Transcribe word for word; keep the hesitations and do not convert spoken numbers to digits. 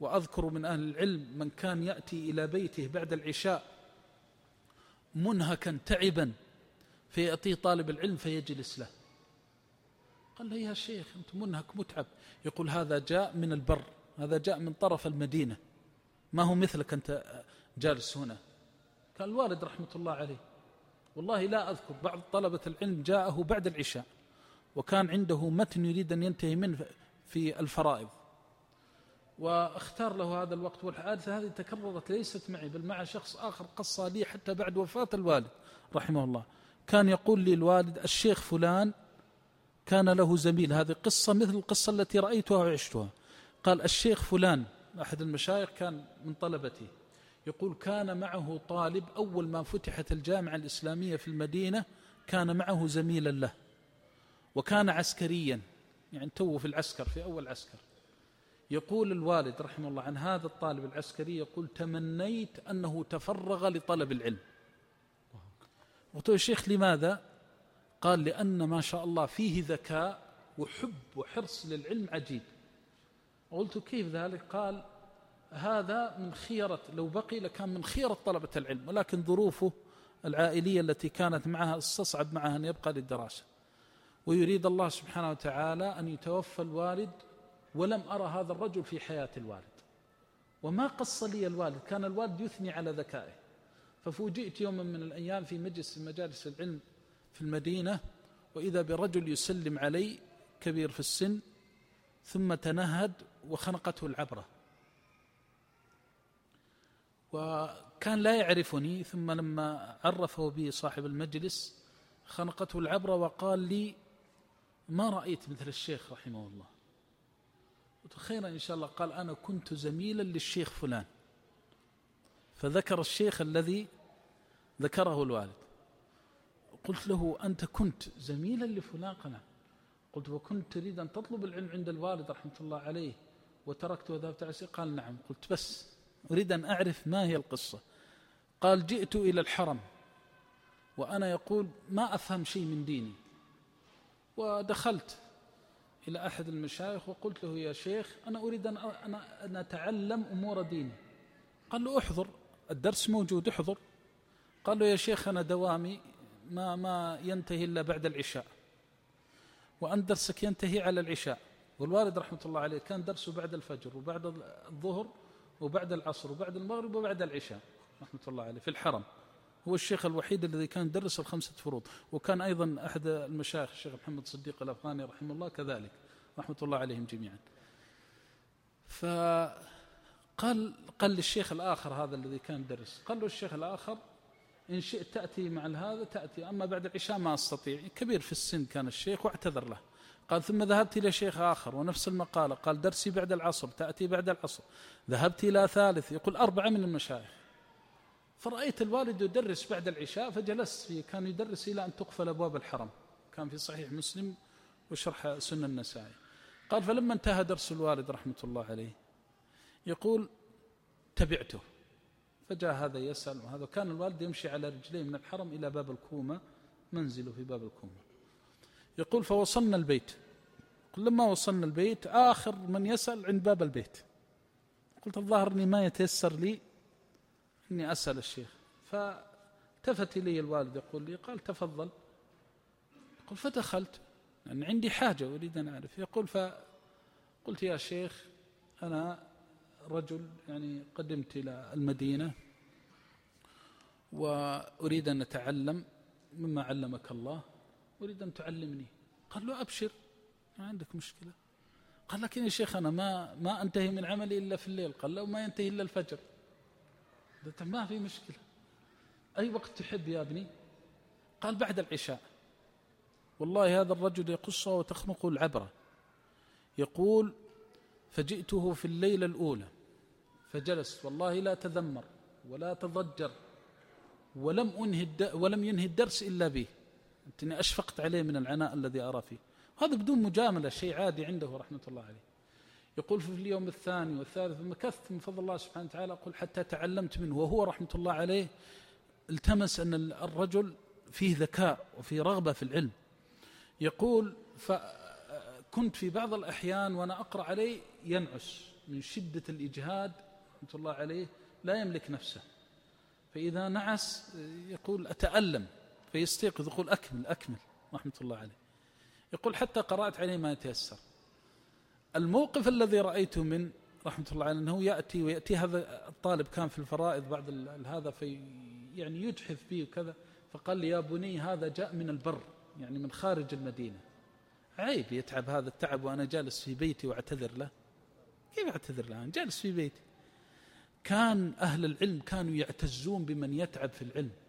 وأذكر من أهل العلم من كان يأتي إلى بيته بعد العشاء منهكا تعبا فيأتي طالب العلم فيجلس له. قال له يا شيخ أنت منهك متعب. يقول هذا جاء من البر، هذا جاء من طرف المدينة، ما هو مثلك أنت جالس هنا. كان الوالد رحمة الله عليه والله لا أذكر بعض طلبة العلم جاءه بعد العشاء وكان عنده متن يريد أن ينتهي منه في الفرائض، واختار له هذا الوقت. والحادثة هذه تكررت ليست معي بل مع شخص آخر قصة لي حتى بعد وفاة الوالد رحمه الله. كان يقول لي الوالد الشيخ فلان كان له زميل، هذه قصة مثل القصة التي رأيتها وعشتها. قال الشيخ فلان أحد المشايخ كان من طلبته، يقول كان معه طالب أول ما فتحت الجامعة الإسلامية في المدينة كان معه زميلا له وكان عسكريا، يعني توه في العسكر في أول عسكر. يقول الوالد رحمه الله عن هذا الطالب العسكري يقول تمنيت أنه تفرغ لطلب العلم. قلت له الشيخ لماذا؟ قال لأن ما شاء الله فيه ذكاء وحب وحرص للعلم عجيب. قلت كيف ذلك؟ قال هذا من خيرة، لو بقي لكان من خيرة طلبة العلم، ولكن ظروفه العائلية التي كانت معها استصعب معها أن يبقى للدراسة، ويريد الله سبحانه وتعالى أن يتوفى الوالد ولم أرى هذا الرجل في حياة الوالد. وما قص لي الوالد، كان الوالد يثني على ذكائه. ففوجئت يوما من الأيام في مجلس من مجالس العلم في المدينة وإذا برجل يسلم علي كبير في السن ثم تنهد وخنقته العبرة، وكان لا يعرفني. ثم لما عرفه بي صاحب المجلس خنقته العبرة وقال لي ما رأيت مثل الشيخ رحمه الله. قلت خيرا إن شاء الله. قال أنا كنت زميلا للشيخ فلان، فذكر الشيخ الذي ذكره الوالد. قلت له أنت كنت زميلا لفلان؟ قال قلت وكنت تريد أن تطلب العلم عند الوالد رحمة الله عليه وتركت وذهبت على السير؟ قال نعم. قلت بس أريد أن أعرف ما هي القصة. قال جئت إلى الحرم وأنا يقول ما أفهم شيء من ديني، ودخلت إلى أحد المشايخ وقلت له يا شيخ أنا أريد أن أن أتعلم أمور ديني. قال له احضر الدرس موجود احضر. قال له يا شيخ أنا دوامي ما ما ينتهي إلا بعد العشاء، وأن درسك ينتهي على العشاء. والوالد رحمة الله عليه كان درسه بعد الفجر وبعد الظهر وبعد العصر وبعد المغرب وبعد العشاء رحمة الله عليه في الحرم. هو الشيخ الوحيد الذي كان درس الخمسة فروض. وكان أيضا أحد المشايخ الشيخ محمد صديق الأفغاني رحمه الله كذلك رحمة الله عليهم جميعا. فقال قال للشيخ الآخر هذا الذي كان درس، قال له الشيخ الآخر إن شئت تأتي مع هذا تأتي، أما بعد العشاء ما أستطيع. كبير في السن كان الشيخ واعتذر له. قال ثم ذهبت إلى شيخ آخر ونفس المقالة، قال درسي بعد العصر تأتي بعد العصر. ذهبت إلى ثالث، يقول أربعة من المشايخ. فرأيت الوالد يدرس بعد العشاء فجلست فيه، كان يدرس إلى أن تقفل أبواب الحرم، كان في صحيح مسلم وشرح سنن النسائي. قال فلما انتهى درس الوالد رحمة الله عليه يقول تبعته، فجاء هذا يسأل وهذا. كان الوالد يمشي على رجليه من الحرم إلى باب الكومة، منزله في باب الكومة. يقول فوصلنا البيت. لما وصلنا البيت آخر من يسأل عند باب البيت. قلت الظاهر أني ما يتيسر لي أني أسأل الشيخ. فالتفت إلي الوالد يقول لي قال تفضل. يقول فدخلت لأن يعني عندي حاجة أريد أن أعرف. يقول فقلت يا شيخ أنا رجل يعني قدمت إلى المدينة وأريد أن أتعلم مما علمك الله، أريد أن تعلمني. قال له أبشر ما عندك مشكلة. قال لكن يا شيخ أنا ما ما أنتهي من عملي إلا في الليل. قال له ما ينتهي إلا الفجر. قلت ما في مشكلة، أي وقت تحب يا ابني؟ قال بعد العشاء. والله هذا الرجل يقصه وتخنقه العبرة. يقول فجئته في الليلة الأولى فجلست والله لا تذمر ولا تضجر ولم أنهي ولم ينهي الدرس إلا به. أنتني أشفقت عليه من العناء الذي أرى فيه، هذا بدون مجاملة، شيء عادي عنده رحمة الله عليه. يقول في اليوم الثاني والثالث مكثت من فضل الله سبحانه وتعالى أقول حتى تعلمت منه. وهو رحمة الله عليه التمس أن الرجل فيه ذكاء وفيه رغبة في العلم. يقول فكنت في بعض الأحيان وأنا أقرأ عليه ينعس من شدة الإجهاد رحمة الله عليه لا يملك نفسه، فإذا نعس يقول أتألم، فيستيقظ يقول أكمل أكمل رحمة الله عليه، يقول حتى قرأت عليه ما يتيسر. الموقف الذي رأيته من رحمة الله عليه أنه يأتي ويأتي هذا الطالب كان في الفرائض بعد هذا في يعني يجحف فيه وكذا، فقال لي يا بني هذا جاء من البر يعني من خارج المدينة، عيب يتعب هذا التعب وأنا جالس في بيتي وأعتذر له، كيف أعتذر له؟ أنا جالس في بيتي. كان أهل العلم كانوا يعتزون بمن يتعب في العلم،